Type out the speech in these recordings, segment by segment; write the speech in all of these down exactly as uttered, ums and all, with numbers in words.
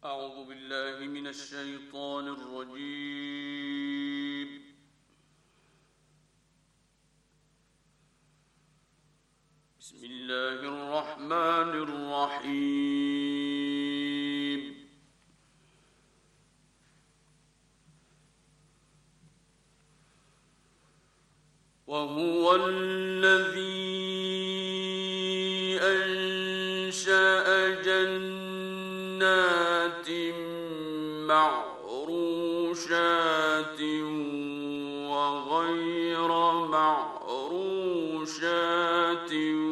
أعوذ بالله من الشيطان الرجيم. بسم الله الرحمن الرحيم. وهو الذي أنشأ جنات معروشات وغير معروشات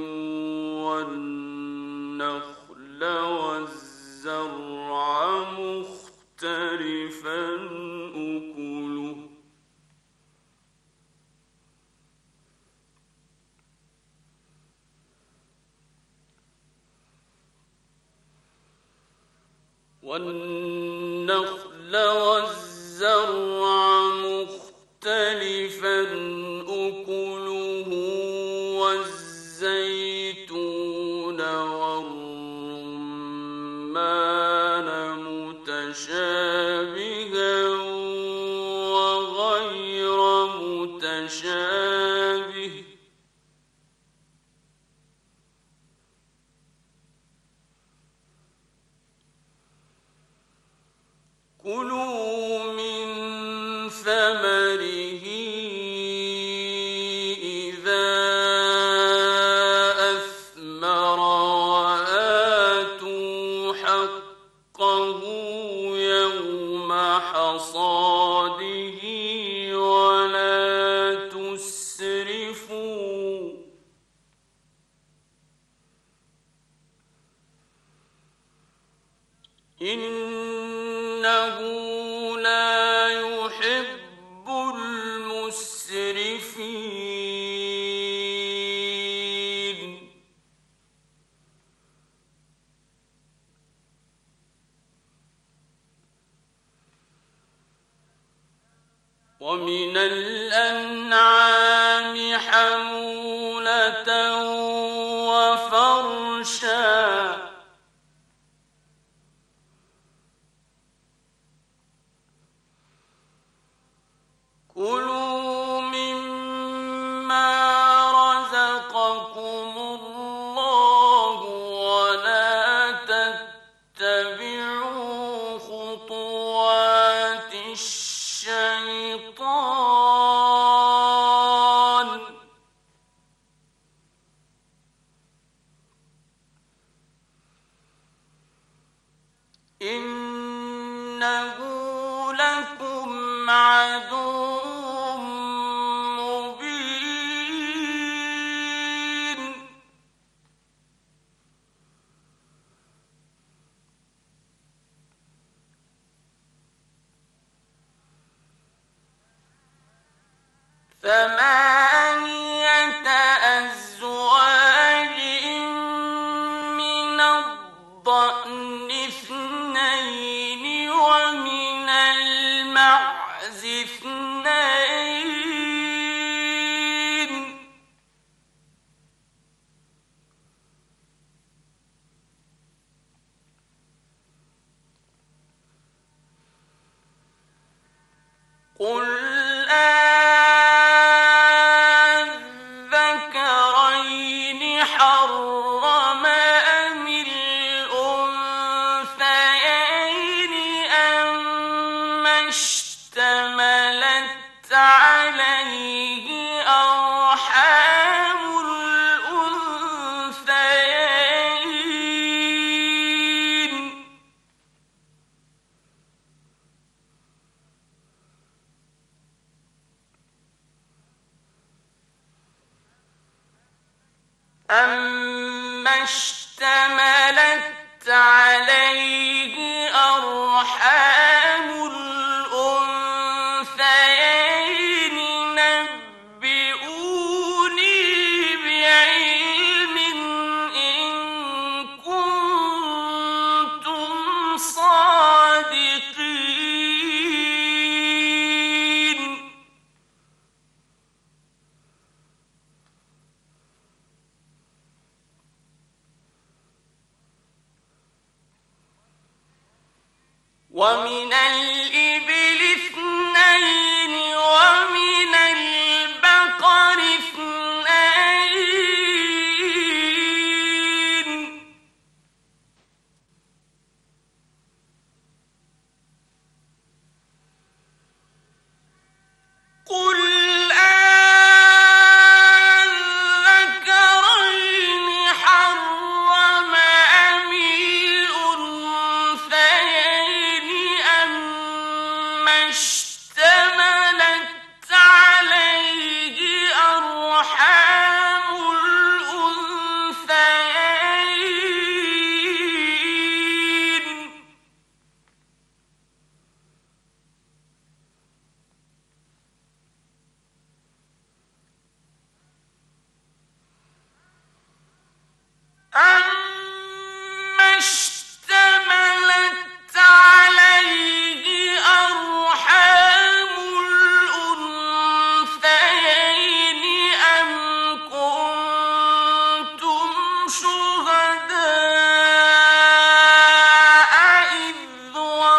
والنخل والزرع مختلفا أكله والنخل والزرع مختلفا أكله والزيتون والرمان متشابها وغير متشابه كلوا من ثمره إذا أثمر وآتوا حقه يوم حصاده ولا تسرفوا إنه لا يحب المسرفين ومن الأنعام حمولة وفرشا كلوا مما رزقكم الله ولا تتبعوا خطوات الشيطان إنه لكم عدو ثمانية أزواج من الضأن اثنين ومن المعز اثنين قل الذكرين حرم أم الأنثيين أما اشتملت عليه أرحام الأنثيين أما اشتملت عليه أرحام الأنثيين نبئوني بعلم إن كنتم صادقين ومن الإبل اثنين ومن البقر اثنين قل أذكرين حرم أم الأنثيين أما اشتملت عليه أرحام الأنثيين أما اشتملت عليه أرحام الأنثيين أم كنتم شهداء إذ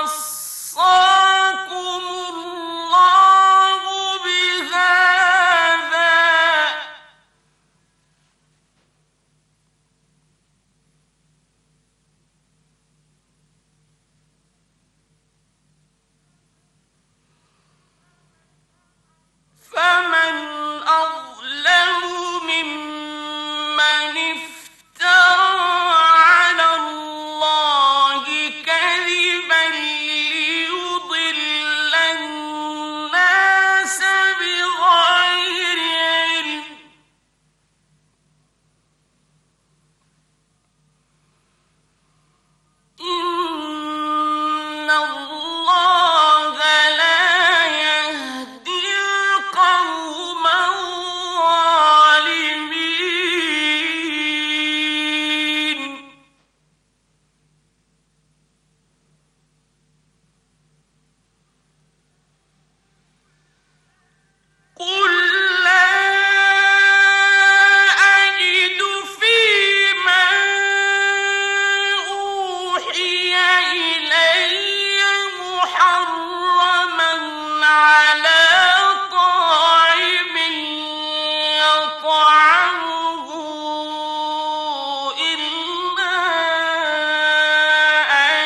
وصاكم الله بهذا فمن أظلم ممن افترى على الله كذبا ليضل الناس بغير علم إن الله لا يهدي القوم الظالمين قل لا أجد فيما أوحي إلي محرما على طاعم يطعمه إلا أن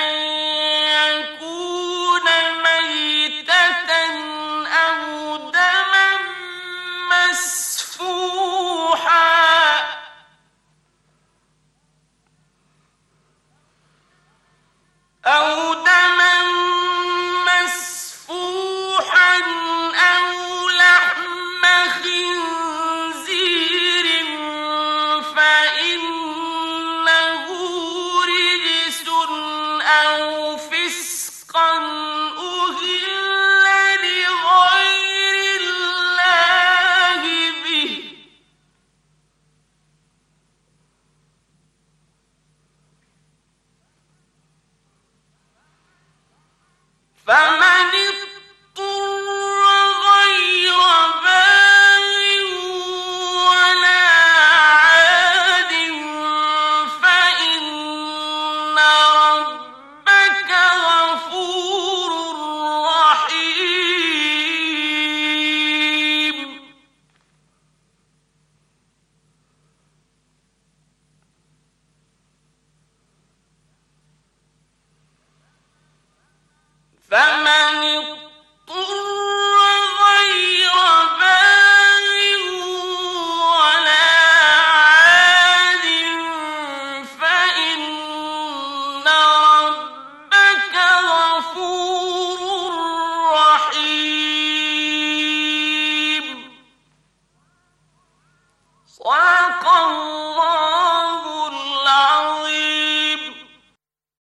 يكون ميتة أو دما مسفوحا أو دما مسفوحا أو لحم خنزير فإنه رجس أو